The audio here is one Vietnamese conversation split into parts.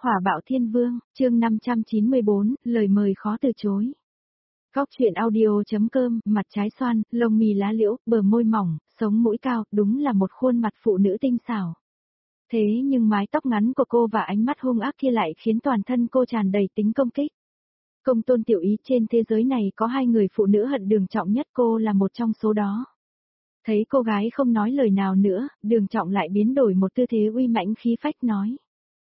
Hỏa bạo thiên vương, chương 594, lời mời khó từ chối. Góc truyện audio.com, mặt trái xoan, lông mì lá liễu, bờ môi mỏng, sống mũi cao, đúng là một khuôn mặt phụ nữ tinh xảo. Thế nhưng mái tóc ngắn của cô và ánh mắt hung ác kia lại khiến toàn thân cô tràn đầy tính công kích. Công tôn tiểu ý, trên thế giới này có hai người phụ nữ hận Đường Trọng nhất, cô là một trong số đó. Thấy cô gái không nói lời nào nữa, Đường Trọng lại biến đổi một tư thế uy mãnh khí phách nói.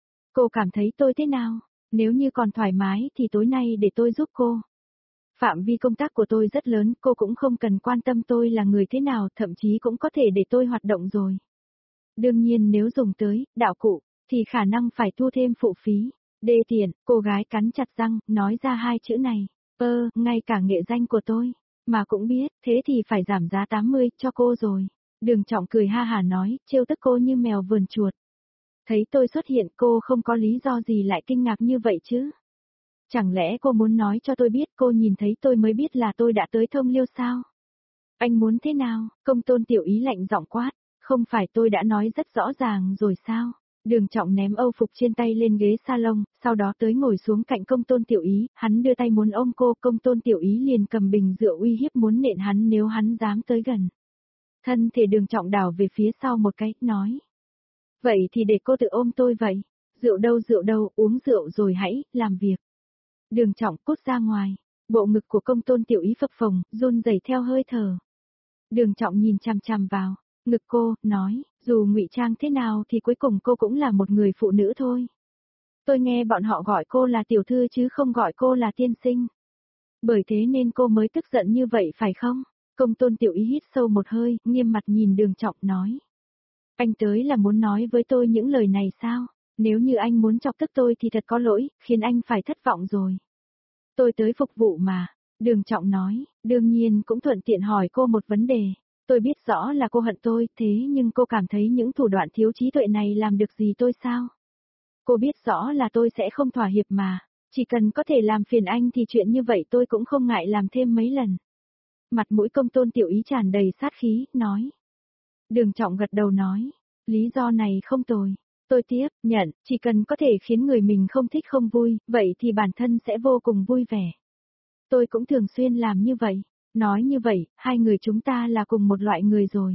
Cô cảm thấy tôi thế nào? Nếu như còn thoải mái thì tối nay để tôi giúp cô. Phạm vi công tác của tôi rất lớn, cô cũng không cần quan tâm tôi là người thế nào, thậm chí cũng có thể để tôi hoạt động rồi. Đương nhiên nếu dùng tới, đạo cụ, thì khả năng phải thu thêm phụ phí. Đê tiện, cô gái cắn chặt răng, nói ra hai chữ này. Ngay cả nghệ danh của tôi, mà cũng biết, thế thì phải giảm giá 80 cho cô rồi. Đường Trọng cười ha hả nói, trêu tức cô như mèo vườn chuột. Thấy tôi xuất hiện cô không có lý do gì lại kinh ngạc như vậy chứ? Chẳng lẽ cô muốn nói cho tôi biết cô nhìn thấy tôi mới biết là tôi đã tới Thông Liêu sao? Anh muốn thế nào? Công tôn tiểu ý lạnh giọng quát, không phải tôi đã nói rất rõ ràng rồi sao? Đường Trọng ném âu phục trên tay lên ghế salon, sau đó tới ngồi xuống cạnh công tôn tiểu ý, hắn đưa tay muốn ôm cô, công tôn tiểu ý liền cầm bình rượu uy hiếp muốn nện hắn nếu hắn dám tới gần. Thân thể Đường Trọng đảo về phía sau một cái, nói. Vậy thì để cô tự ôm tôi vậy. Rượu đâu, uống rượu rồi hãy, làm việc. Đường Trọng cút ra ngoài. Bộ ngực của công tôn tiểu ý phập phồng, run rẩy theo hơi thở. Đường Trọng nhìn chằm chằm vào ngực cô, nói, dù ngụy trang thế nào thì cuối cùng cô cũng là một người phụ nữ thôi. Tôi nghe bọn họ gọi cô là tiểu thư chứ không gọi cô là tiên sinh. Bởi thế nên cô mới tức giận như vậy phải không? Công tôn tiểu ý hít sâu một hơi, nghiêm mặt nhìn Đường Trọng nói. Anh tới là muốn nói với tôi những lời này sao? Nếu như anh muốn chọc tức tôi thì thật có lỗi, khiến anh phải thất vọng rồi. Tôi tới phục vụ mà. Đường Trọng nói, đương nhiên cũng thuận tiện hỏi cô một vấn đề. Tôi biết rõ là cô hận tôi, thế nhưng cô cảm thấy những thủ đoạn thiếu trí tuệ này làm được gì tôi sao? Cô biết rõ là tôi sẽ không thỏa hiệp mà. Chỉ cần có thể làm phiền anh thì chuyện như vậy tôi cũng không ngại làm thêm mấy lần. Mặt mũi công tôn tiểu ý tràn đầy sát khí, nói. Đường Trọng gật đầu nói, lý do này không tồi. Tôi tiếp, nhận, chỉ cần có thể khiến người mình không thích không vui, vậy thì bản thân sẽ vô cùng vui vẻ. Tôi cũng thường xuyên làm như vậy. Nói như vậy, hai người chúng ta là cùng một loại người rồi.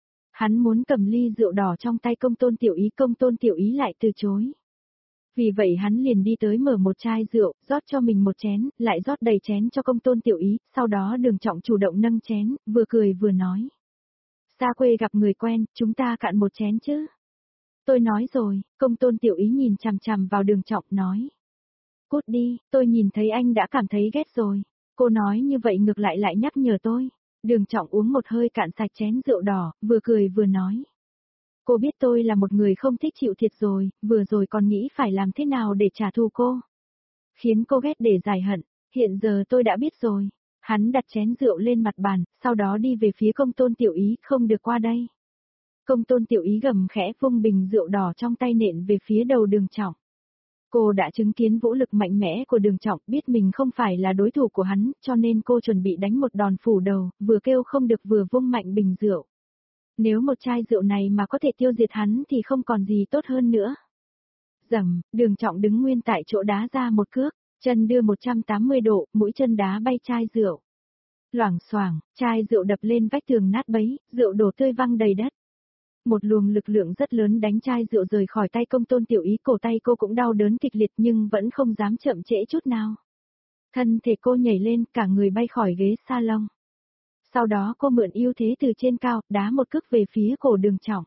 Hắn muốn cầm ly rượu đỏ trong tay công tôn tiểu ý lại từ chối. Vì vậy hắn liền đi tới mở một chai rượu, rót cho mình một chén, lại rót đầy chén cho công tôn tiểu ý, sau đó Đường Trọng chủ động nâng chén, vừa cười vừa nói. Xa quê gặp người quen, chúng ta cạn một chén chứ. Tôi nói rồi, công tôn tiểu ý nhìn chằm chằm vào Đường Trọng nói. Cút đi, tôi nhìn thấy anh đã cảm thấy ghét rồi. Cô nói như vậy ngược lại lại nhắc nhở tôi. Đường Trọng uống một hơi cạn sạch chén rượu đỏ, vừa cười vừa nói. Cô biết tôi là một người không thích chịu thiệt rồi, vừa rồi còn nghĩ phải làm thế nào để trả thù cô. Khiến cô ghét để giải hận, hiện giờ tôi đã biết rồi. Hắn đặt chén rượu lên mặt bàn, sau đó đi về phía công tôn tiểu ý, không được qua đây. Công tôn tiểu ý gầm khẽ vung bình rượu đỏ trong tay nện về phía đầu Đường Trọng. Cô đã chứng kiến vũ lực mạnh mẽ của Đường Trọng, biết mình không phải là đối thủ của hắn, cho nên cô chuẩn bị đánh một đòn phủ đầu, vừa kêu không được vừa vung mạnh bình rượu. Nếu một chai rượu này mà có thể tiêu diệt hắn thì không còn gì tốt hơn nữa. Rầm, Đường Trọng đứng nguyên tại chỗ đá ra một cước, chân đưa 180 độ, mũi chân đá bay chai rượu. Loảng xoảng, chai rượu đập lên vách tường nát bấy, rượu đổ tươi văng đầy đất. Một luồng lực lượng rất lớn đánh chai rượu rời khỏi tay công tôn tiểu ý, cổ tay cô cũng đau đớn kịch liệt nhưng vẫn không dám chậm trễ chút nào. Thân thể cô nhảy lên, cả người bay khỏi ghế salon. Sau đó cô mượn ưu thế từ trên cao, đá một cước về phía cổ Đường Trọng.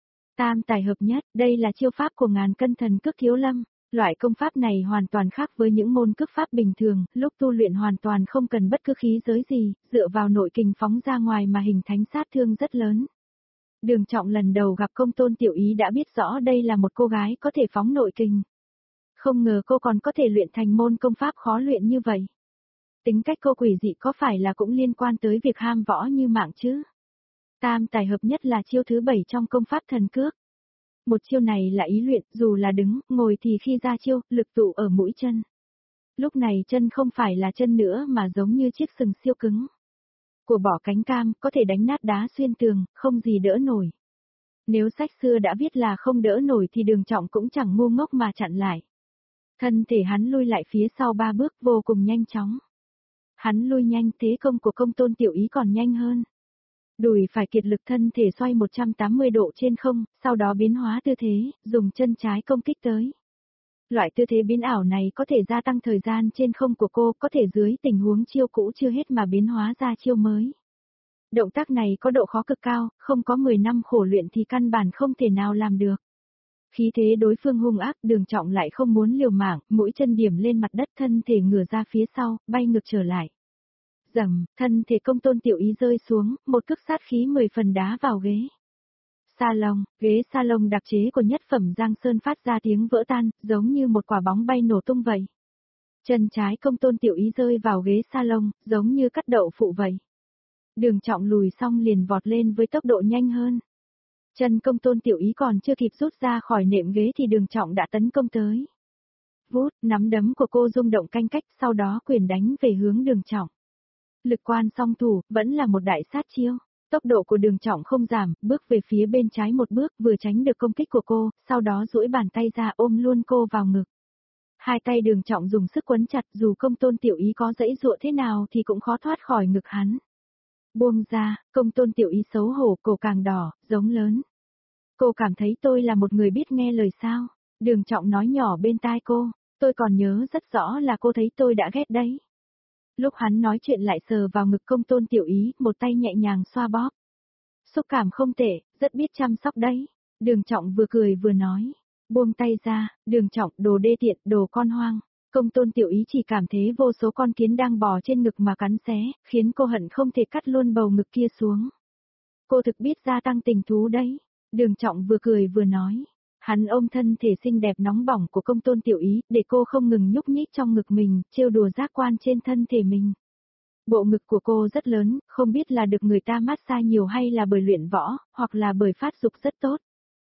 Tam tài hợp nhất, đây là chiêu pháp của ngàn cân thần cước thiếu lâm. Loại công pháp này hoàn toàn khác với những môn cước pháp bình thường, lúc tu luyện hoàn toàn không cần bất cứ khí giới gì, dựa vào nội kình phóng ra ngoài mà hình thành sát thương rất lớn. Đường Trọng lần đầu gặp công tôn tiểu ý đã biết rõ đây là một cô gái có thể phóng nội kình. Không ngờ cô còn có thể luyện thành môn công pháp khó luyện như vậy. Tính cách cô quỷ dị có phải là cũng liên quan tới việc ham võ như mạng chứ? Tam tài hợp nhất là chiêu thứ 7 trong công pháp thần cước. Một chiêu này là ý luyện, dù là đứng, ngồi thì khi ra chiêu, lực tụ ở mũi chân. Lúc này chân không phải là chân nữa mà giống như chiếc sừng siêu cứng. Của bỏ cánh cam, có thể đánh nát đá xuyên tường, không gì đỡ nổi. Nếu sách xưa đã viết là không đỡ nổi thì Đường Trọng cũng chẳng ngu ngốc mà chặn lại. Thân thể hắn lui lại phía sau 3 bước vô cùng nhanh chóng. Hắn lui nhanh, thế công của Công Tôn Tiểu Ý còn nhanh hơn. Đùi phải kiệt lực, thân thể xoay 180 độ trên không, sau đó biến hóa tư thế, dùng chân trái công kích tới. Loại tư thế biến ảo này có thể gia tăng thời gian trên không của cô, có thể dưới tình huống chiêu cũ chưa hết mà biến hóa ra chiêu mới. Động tác này có độ khó cực cao, không có 10 năm khổ luyện thì căn bản không thể nào làm được. Khí thế đối phương hung ác, Đường Trọng lại không muốn liều mạng, mũi chân điểm lên mặt đất, thân thể ngửa ra phía sau, bay ngược trở lại. Rầm, thân thể Công Tôn Tiểu Ý rơi xuống, một cước sát khí 10 phần đá vào ghế. Salon, ghế salon đặc chế của nhất phẩm Giang Sơn phát ra tiếng vỡ tan, giống như một quả bóng bay nổ tung vậy. Chân trái Công Tôn Tiểu Ý rơi vào ghế salon, giống như cắt đậu phụ vậy. Đường Trọng lùi xong liền vọt lên với tốc độ nhanh hơn. Chân Công Tôn Tiểu Ý còn chưa kịp rút ra khỏi nệm ghế thì Đường Trọng đã tấn công tới. Vút, nắm đấm của cô rung động canh cách, sau đó quyền đánh về hướng Đường Trọng. Lực quan song thủ, vẫn là một đại sát chiêu. Tốc độ của Đường Trọng không giảm, bước về phía bên trái một bước, vừa tránh được công kích của cô, sau đó duỗi bàn tay ra ôm luôn cô vào ngực. Hai tay Đường Trọng dùng sức quấn chặt, dù Công Tôn Tiểu Ý có giãy giụa thế nào thì cũng khó thoát khỏi ngực hắn. Buông ra, Công Tôn Tiểu Ý xấu hổ, cổ càng đỏ, giống lớn. Cô cảm thấy tôi là một người biết nghe lời sao? Đường Trọng nói nhỏ bên tai cô, tôi còn nhớ rất rõ là cô thấy tôi đã ghét đấy. Lúc hắn nói chuyện lại sờ vào ngực Công Tôn Tiểu Ý, một tay nhẹ nhàng xoa bóp. Xúc cảm không tệ, rất biết chăm sóc đấy. Đường Trọng vừa cười vừa nói. Buông tay ra, Đường Trọng, đồ đê tiện, đồ con hoang. Công Tôn Tiểu Ý chỉ cảm thấy vô số con kiến đang bò trên ngực mà cắn xé, khiến cô hận không thể cắt luôn bầu ngực kia xuống. Cô thực biết gia tăng tình thú đấy. Đường Trọng vừa cười vừa nói. Hắn ôm thân thể xinh đẹp nóng bỏng của Công Tôn Tiểu Ý, để cô không ngừng nhúc nhích trong ngực mình, trêu đùa giác quan trên thân thể mình. Bộ ngực của cô rất lớn, không biết là được người ta massage nhiều hay là bởi luyện võ, hoặc là bởi phát dục rất tốt.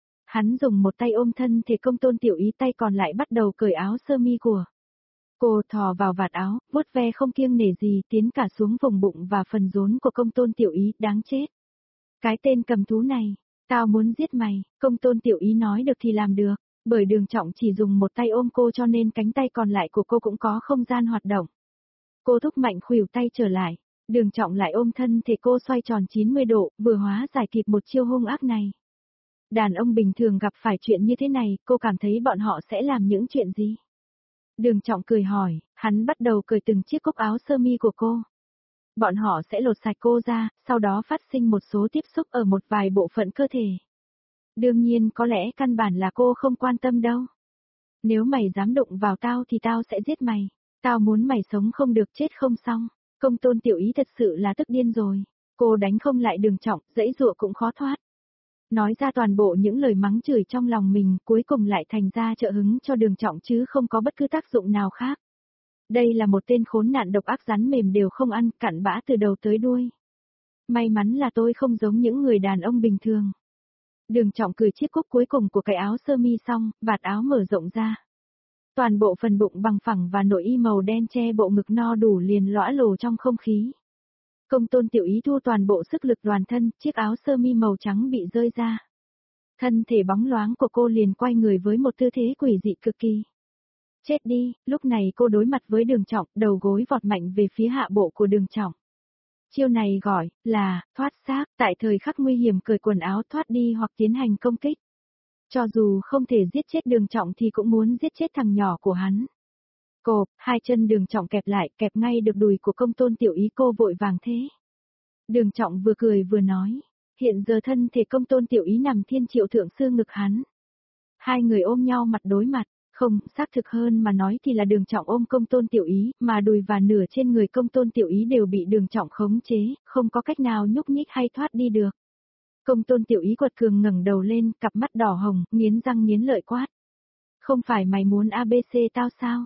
Hắn dùng một tay ôm thân thể Công Tôn Tiểu Ý, tay còn lại bắt đầu cởi áo sơ mi của cô, thò vào vạt áo, vuốt ve không kiêng nể gì, tiến cả xuống vùng bụng và phần rốn của Công Tôn Tiểu Ý, đáng chết. Cái tên cầm thú này, tao muốn giết mày. Công Tôn Tiểu Ý nói được thì làm được, bởi Đường Trọng chỉ dùng một tay ôm cô cho nên cánh tay còn lại của cô cũng có không gian hoạt động. Cô thúc mạnh khuỷu tay trở lại, Đường Trọng lại ôm thân thể cô xoay tròn 90 độ, vừa hóa giải kịp một chiêu hung ác này. Đàn ông bình thường gặp phải chuyện như thế này, cô cảm thấy bọn họ sẽ làm những chuyện gì? Đường Trọng cười hỏi, hắn bắt đầu cởi từng chiếc cúc áo sơ mi của cô. Bọn họ sẽ lột sạch cô ra, sau đó phát sinh một số tiếp xúc ở một vài bộ phận cơ thể. Đương nhiên có lẽ căn bản là cô không quan tâm đâu. Nếu mày dám đụng vào tao thì tao sẽ giết mày. Tao muốn mày sống không được chết không xong. Công Tôn Tiểu Ý thật sự là tức điên rồi. Cô đánh không lại Đường Trọng, giãy giụa cũng khó thoát. Nói ra toàn bộ những lời mắng chửi trong lòng mình, cuối cùng lại thành ra trợ hứng cho Đường Trọng chứ không có bất cứ tác dụng nào khác. Đây là một tên khốn nạn độc ác, rắn mềm đều không ăn, cặn bã từ đầu tới đuôi. May mắn là tôi không giống những người đàn ông bình thường. Đường Trọng cười chiếc cúc cuối cùng của cái áo sơ mi xong, vạt áo mở rộng ra. Toàn bộ phần bụng bằng phẳng và nội y màu đen che bộ ngực no đủ liền lõa lồ trong không khí. Công Tôn Tiểu Ý thu toàn bộ sức lực toàn thân, chiếc áo sơ mi màu trắng bị rơi ra. Thân thể bóng loáng của cô liền quay người với một tư thế quỷ dị cực kỳ. Chết đi, lúc này cô đối mặt với Đường Trọng, đầu gối vọt mạnh về phía hạ bộ của Đường Trọng. Chiêu này gọi là thoát xác, tại thời khắc nguy hiểm cởi quần áo thoát đi hoặc tiến hành công kích. Cho dù không thể giết chết Đường Trọng thì cũng muốn giết chết thằng nhỏ của hắn. Cộp, hai chân Đường Trọng kẹp lại, kẹp ngay được đùi của Công Tôn Tiểu Ý, cô vội vàng thế. Đường Trọng vừa cười vừa nói, hiện giờ thân thể Công Tôn Tiểu Ý nằm thiên triệu thượng sư ngực hắn. Hai người ôm nhau mặt đối mặt, không, xác thực hơn mà nói thì là Đường Trọng ôm Công Tôn Tiểu Ý, mà đùi và nửa trên người Công Tôn Tiểu Ý đều bị Đường Trọng khống chế, không có cách nào nhúc nhích hay thoát đi được. Công Tôn Tiểu Ý quật cường ngẩng đầu lên, cặp mắt đỏ hồng, nghiến răng nghiến lợi quát. Không phải mày muốn ABC tao sao?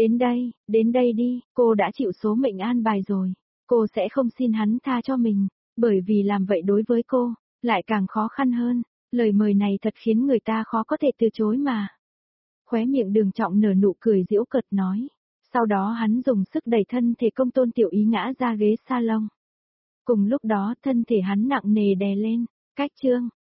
Đến đây đi, cô đã chịu số mệnh an bài rồi. Cô sẽ không xin hắn tha cho mình, bởi vì làm vậy đối với cô, lại càng khó khăn hơn. Lời mời này thật khiến người ta khó có thể từ chối mà. Khóe miệng Đường Trọng nở nụ cười giễu cợt nói. Sau đó hắn dùng sức đẩy thân thể Công Tôn Tiểu Ý ngã ra ghế salon. Cùng lúc đó thân thể hắn nặng nề đè lên. Cách chương